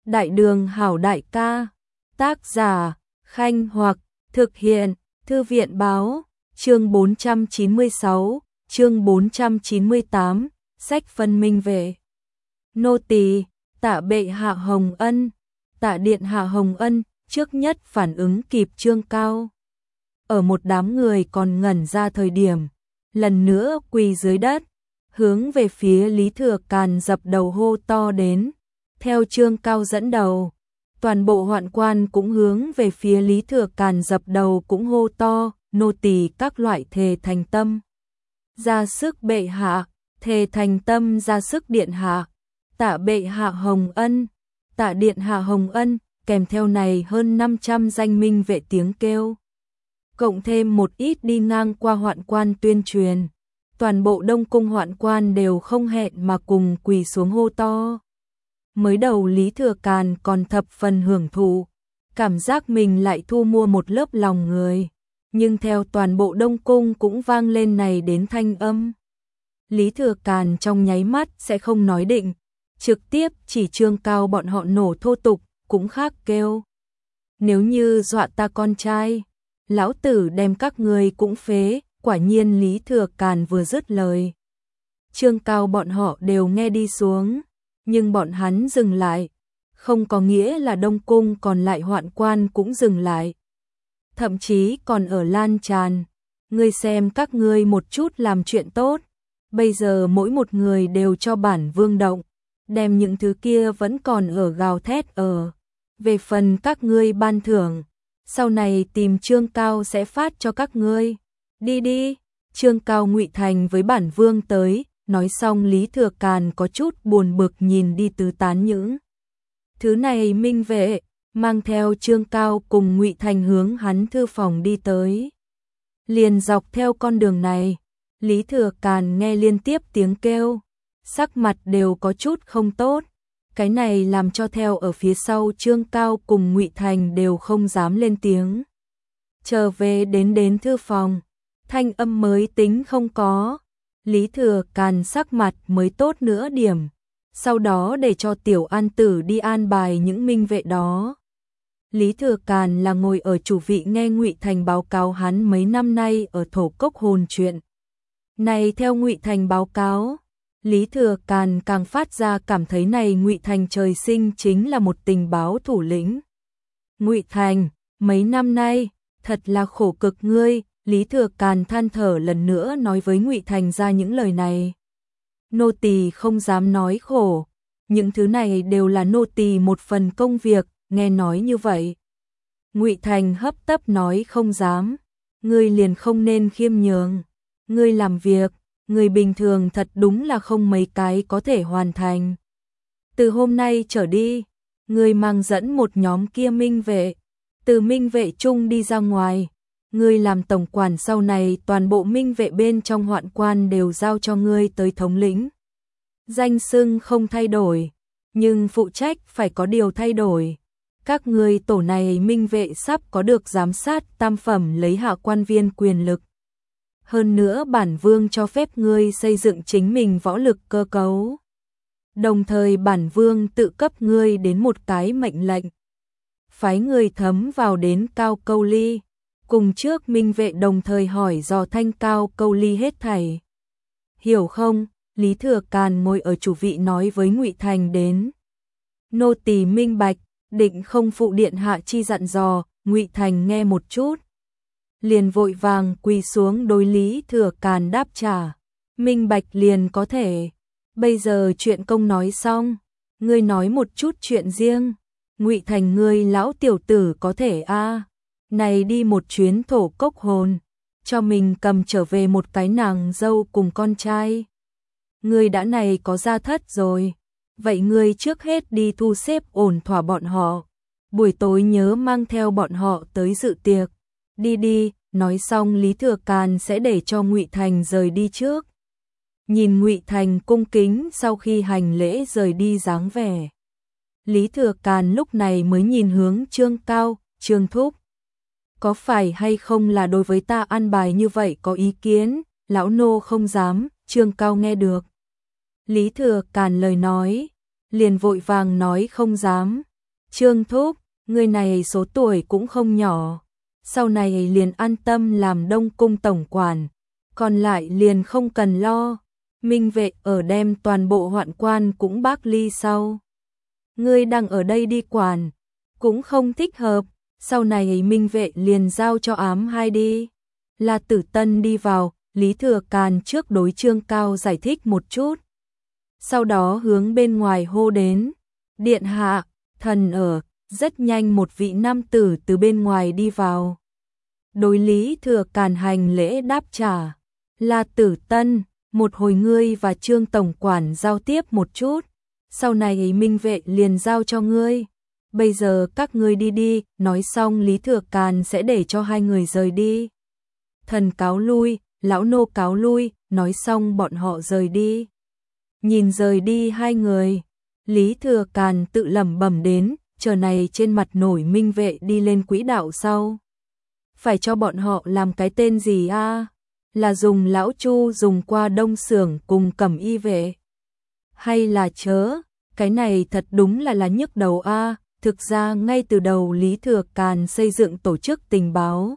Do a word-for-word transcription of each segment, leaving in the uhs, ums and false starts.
Đại đường hảo đại ca, tác giả, Khanh Hoặc, thực hiện, Thư viện báo, chương bốn trăm chín mươi sáu, chương bốn trăm chín mươi tám, sách phân minh về. Nô tỳ, tạ bệ hạ Hồng Ân, tạ điện hạ Hồng Ân, trước nhất phản ứng kịp Trương Cao. Ở một đám người còn ngẩn ra thời điểm, lần nữa quỳ dưới đất, hướng về phía Lý Thừa Càn dập đầu hô to đến. Theo Trương Cao dẫn đầu, toàn bộ hoạn quan cũng hướng về phía Lý Thừa Càn dập đầu cũng hô to, nô tỳ các loại thề thành tâm. Ra sức bệ hạ, thề thành tâm ra sức điện hạ, tạ bệ hạ Hồng Ân, tạ điện hạ Hồng Ân, kèm theo này hơn năm trăm danh minh vệ tiếng kêu. Cộng thêm một ít đi ngang qua hoạn quan tuyên truyền, toàn bộ Đông Cung hoạn quan đều không hẹn mà cùng quỳ xuống hô to. Mới đầu Lý Thừa Càn còn thập phần hưởng thụ, cảm giác mình lại thu mua một lớp lòng người, nhưng theo toàn bộ Đông Cung cũng vang lên này đến thanh âm. Lý Thừa Càn trong nháy mắt sẽ không nói định, trực tiếp chỉ Trương Cao bọn họ nổ thô tục, cũng khác kêu. Nếu như dọa ta con trai, lão tử đem các người cũng phế, quả nhiên Lý Thừa Càn vừa dứt lời. Trương Cao bọn họ đều nghe đi xuống. Nhưng bọn hắn dừng lại, không có nghĩa là Đông Cung còn lại hoạn quan cũng dừng lại. Thậm chí còn ở lan tràn, ngươi xem các ngươi một chút làm chuyện tốt, bây giờ mỗi một người đều cho bản vương động, đem những thứ kia vẫn còn ở gào thét ở. Về phần các ngươi ban thưởng, sau này tìm Trương Cao sẽ phát cho các ngươi. Đi đi, Trương Cao ngụy thành với bản vương tới. Nói xong Lý Thừa Càn có chút buồn bực nhìn đi tứ tán những thứ này minh vệ, mang theo Trương Cao cùng Ngụy Thành hướng hắn thư phòng đi tới. Liền dọc theo con đường này, Lý Thừa Càn nghe liên tiếp tiếng kêu, sắc mặt đều có chút không tốt. Cái này làm cho theo ở phía sau Trương Cao cùng Ngụy Thành đều không dám lên tiếng. Trở về đến đến thư phòng, thanh âm mới tính không có. Lý Thừa Càn sắc mặt mới tốt nữa điểm, sau đó để cho Tiểu An Tử đi an bài những minh vệ đó. Lý Thừa Càn là ngồi ở chủ vị nghe Ngụy Thành báo cáo hắn mấy năm nay ở Thổ Cốc hồn chuyện. Này theo Ngụy Thành báo cáo, Lý Thừa Càn càng phát ra cảm thấy này Ngụy Thành trời sinh chính là một tình báo thủ lĩnh. Ngụy Thành, mấy năm nay, thật là khổ cực ngươi. Lý Thừa Càn than thở lần nữa nói với Ngụy Thành ra những lời này. Nô tỳ không dám nói khổ, những thứ này đều là nô tỳ một phần công việc, nghe nói như vậy. Ngụy Thành hấp tấp nói không dám, ngươi liền không nên khiêm nhường, ngươi làm việc, người bình thường thật đúng là không mấy cái có thể hoàn thành. Từ hôm nay trở đi, ngươi mang dẫn một nhóm kia minh vệ, từ minh vệ chung đi ra ngoài. Ngươi làm tổng quản sau này toàn bộ minh vệ bên trong hoạn quan đều giao cho ngươi tới thống lĩnh. Danh xưng không thay đổi, nhưng phụ trách phải có điều thay đổi. Các ngươi tổ này minh vệ sắp có được giám sát tam phẩm lấy hạ quan viên quyền lực. Hơn nữa bản vương cho phép ngươi xây dựng chính mình võ lực cơ cấu. Đồng thời bản vương tự cấp ngươi đến một cái mệnh lệnh. Phái người thấm vào đến Cao Câu Ly. Cùng trước minh vệ đồng thời hỏi dò thanh Cao Câu Ly hết thảy. Hiểu không? Lý Thừa Càn ngồi ở chủ vị nói với Ngụy Thành đến. Nô tỳ minh bạch, định không phụ điện hạ chi dặn dò. Ngụy Thành nghe một chút, liền vội vàng quỳ xuống đối Lý Thừa Càn đáp trả. Minh bạch liền có thể. Bây giờ chuyện công nói xong, ngươi nói một chút chuyện riêng. Ngụy Thành ngươi lão tiểu tử có thể a à. Này đi một chuyến Thổ Cốc hồn, cho mình cầm trở về một cái nàng dâu cùng con trai. Ngươi đã này có gia thất rồi, vậy ngươi trước hết đi thu xếp ổn thỏa bọn họ. Buổi tối nhớ mang theo bọn họ tới dự tiệc. Đi đi, nói xong Lý Thừa Càn sẽ để cho Ngụy Thành rời đi trước. Nhìn Ngụy Thành cung kính sau khi hành lễ rời đi dáng vẻ. Lý Thừa Càn lúc này mới nhìn hướng Trương Cao, Trương Thúc. Có phải hay không là đối với ta an bài như vậy có ý kiến, lão nô không dám. Trương Cao nghe được Lý Thừa Càn lời nói, liền vội vàng nói không dám, Trương Thúc, người này số tuổi cũng không nhỏ, sau này liền an tâm làm Đông Cung tổng quản, còn lại liền không cần lo. Minh Vệ ở đem toàn bộ hoạn quan cũng bác ly sau. Ngươi đang ở đây đi quản, cũng không thích hợp, sau này Minh Vệ liền giao cho ám hai đi. La Tử Tân đi vào, Lý Thừa Càn trước đối Trương Cao giải thích một chút. Sau đó hướng bên ngoài hô đến, điện hạ, thần ở, rất nhanh một vị nam tử từ bên ngoài đi vào. Đối Lý Thừa Càn hành lễ đáp trả, La Tử Tân, một hồi ngươi và Trương Tổng Quản giao tiếp một chút, sau này Minh Vệ liền giao cho ngươi. Bây giờ các ngươi đi đi, nói xong Lý Thừa Càn sẽ để cho hai người rời đi. Thần cáo lui, lão nô cáo lui, nói xong bọn họ rời đi. Nhìn rời đi hai người, Lý Thừa Càn tự lẩm bẩm đến, chờ này trên mặt nổi Minh Vệ đi lên quỹ đạo sau. Phải cho bọn họ làm cái tên gì a? À? Là dùng lão Chu dùng qua Đông Xưởng cùng Cẩm Y Vệ? Hay là chớ, cái này thật đúng là là nhức đầu a. À? Thực ra ngay từ đầu Lý Thừa Càn xây dựng tổ chức tình báo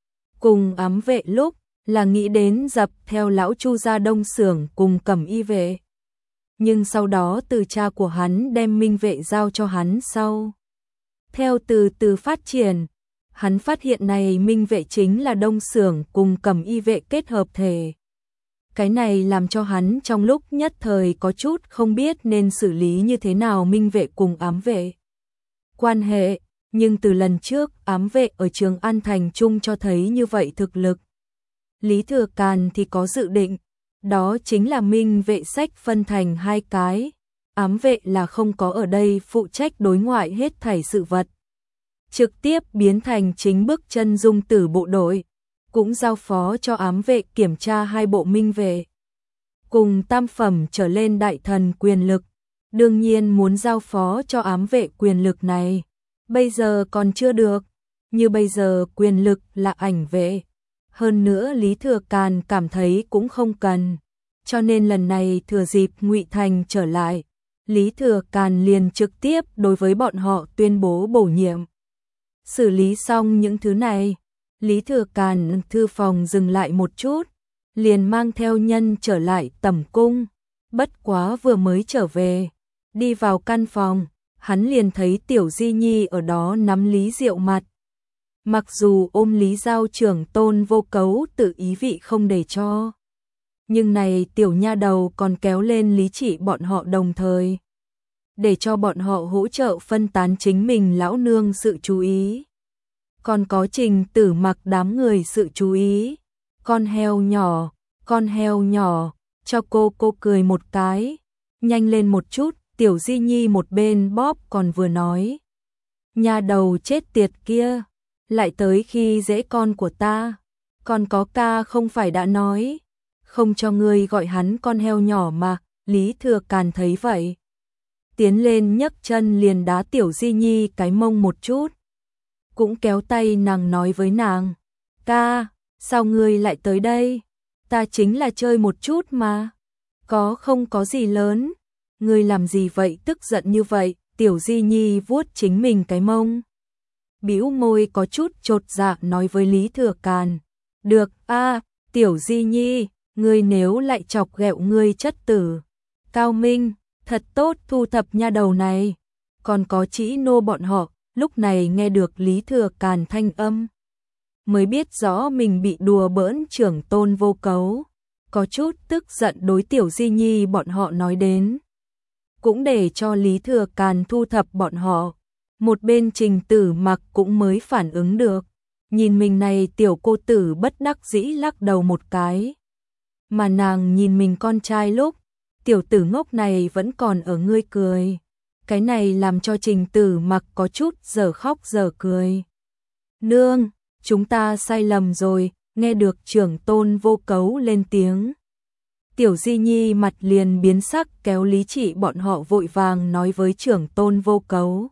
cùng ám vệ lúc là nghĩ đến dập theo lão Chu ra Đông Xưởng cùng Cẩm Y Vệ. Nhưng sau đó từ cha của hắn đem Minh Vệ giao cho hắn sau. Theo từ từ phát triển, hắn phát hiện này Minh Vệ chính là Đông Xưởng cùng Cẩm Y Vệ kết hợp thể. Cái này làm cho hắn trong lúc nhất thời có chút không biết nên xử lý như thế nào Minh Vệ cùng ám vệ quan hệ, nhưng từ lần trước ám vệ ở Trường An Thành Trung cho thấy như vậy thực lực. Lý Thừa Càn thì có dự định, đó chính là Minh Vệ sách phân thành hai cái, ám vệ là không có ở đây phụ trách đối ngoại hết thảy sự vật. Trực tiếp biến thành chính bước chân dung tử bộ đội, cũng giao phó cho ám vệ kiểm tra hai bộ Minh Vệ. Cùng tam phẩm trở lên đại thần quyền lực, đương nhiên muốn giao phó cho ám vệ quyền lực này. Bây giờ còn chưa được, như bây giờ quyền lực là ảnh vệ. Hơn nữa Lý Thừa Càn cảm thấy cũng không cần, cho nên lần này thừa dịp Ngụy Thành trở lại, Lý Thừa Càn liền trực tiếp đối với bọn họ tuyên bố bổ nhiệm. Xử lý xong những thứ này, Lý Thừa Càn thư phòng dừng lại một chút, liền mang theo nhân trở lại tẩm cung. Bất quá vừa mới trở về, đi vào căn phòng, hắn liền thấy Tiểu Di Nhi ở đó nắm Lý Diệu mặt. Mặc dù ôm Lý Giao trưởng Tôn Vô Cấu tự ý vị không để cho, nhưng này tiểu nha đầu còn kéo lên Lý Chỉ bọn họ đồng thời, để cho bọn họ hỗ trợ phân tán chính mình lão nương sự chú ý. Còn có Trình Tử Mặc đám người sự chú ý. Con heo nhỏ, con heo nhỏ, cho cô cô cười một cái, nhanh lên một chút. Tiểu Di Nhi một bên bóp còn vừa nói, nhà đầu chết tiệt kia, lại tới khi dễ con của ta, còn có ca không phải đã nói, không cho ngươi gọi hắn con heo nhỏ mà. Lý Thừa Càn thấy vậy, tiến lên nhấc chân liền đá Tiểu Di Nhi cái mông một chút, cũng kéo tay nàng nói với nàng, ca, sao ngươi lại tới đây, ta chính là chơi một chút mà, có không có gì lớn. Ngươi làm gì vậy, tức giận như vậy? Tiểu Di Nhi vuốt chính mình cái mông, bĩu môi có chút chột dạ nói với Lý Thừa Càn, được a, à, Tiểu Di Nhi, ngươi nếu lại chọc ghẹo ngươi chất tử Cao Minh, thật tốt thu thập nha đầu này. Còn có Chỉ Nô bọn họ, lúc này nghe được Lý Thừa Càn thanh âm, mới biết rõ mình bị đùa bỡn trưởng Tôn Vô Cấu, có chút tức giận đối Tiểu Di Nhi bọn họ nói đến. Cũng để cho Lý Thừa Càn thu thập bọn họ. Một bên Trình Tử Mặc cũng mới phản ứng được, nhìn mình này tiểu cô tử bất đắc dĩ lắc đầu một cái. Mà nàng nhìn mình con trai lúc, tiểu tử ngốc này vẫn còn ở ngươi cười. Cái này làm cho Trình Tử Mặc có chút giờ khóc giờ cười. Nương, chúng ta sai lầm rồi, nghe được trưởng Tôn Vô Cấu lên tiếng. Tiểu Di Nhi mặt liền biến sắc, kéo Lý Chỉ bọn họ vội vàng nói với trưởng Tôn Vô Cấu.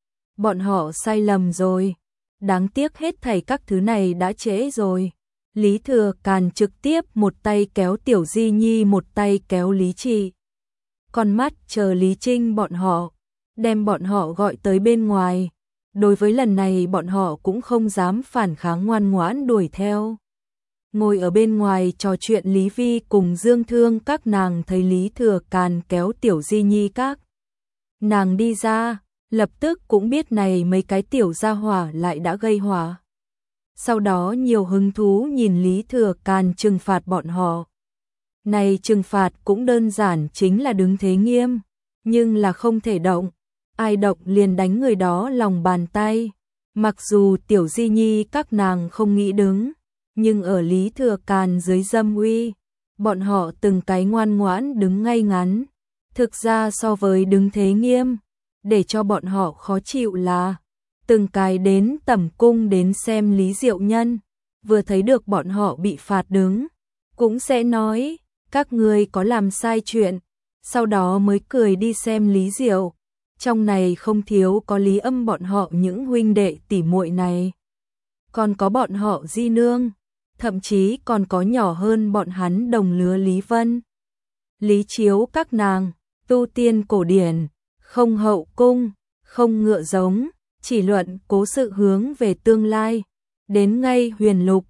Bọn họ sai lầm rồi, đáng tiếc hết thảy các thứ này đã trễ rồi. Lý Thừa Càn trực tiếp một tay kéo Tiểu Di Nhi một tay kéo Lý Chỉ. Con mắt chờ Lý Trinh bọn họ, đem bọn họ gọi tới bên ngoài. Đối với lần này bọn họ cũng không dám phản kháng, ngoan ngoãn đuổi theo. Ngồi ở bên ngoài trò chuyện, Lý Vi cùng Dương Thương các nàng thấy Lý Thừa Càn kéo Tiểu Di Nhi các nàng đi ra, lập tức cũng biết này mấy cái tiểu gia hỏa lại đã gây họa. Sau đó nhiều hứng thú nhìn Lý Thừa Càn trừng phạt bọn họ. Này trừng phạt cũng đơn giản, chính là đứng thế nghiêm, nhưng là không thể động, ai động liền đánh người đó lòng bàn tay. Mặc dù Tiểu Di Nhi các nàng không nghĩ đứng, nhưng ở Lý Thừa Càn dưới dâm uy, bọn họ từng cái ngoan ngoãn đứng ngay ngắn. Thực ra so với đứng thế nghiêm, để cho bọn họ khó chịu là từng cái đến tẩm cung đến xem Lý Diệu Nhân, vừa thấy được bọn họ bị phạt đứng, cũng sẽ nói các ngươi có làm sai chuyện, sau đó mới cười đi xem Lý Diệu. Trong này không thiếu có Lý Âm bọn họ những huynh đệ tỉ muội này, còn có bọn họ Di Nương, thậm chí còn có nhỏ hơn bọn hắn đồng lứa Lý Vân, Lý Chiếu các nàng. Tu tiên cổ điển, không hậu cung, không ngựa giống, chỉ luận cố sự hướng về tương lai. Đến ngay huyền lục,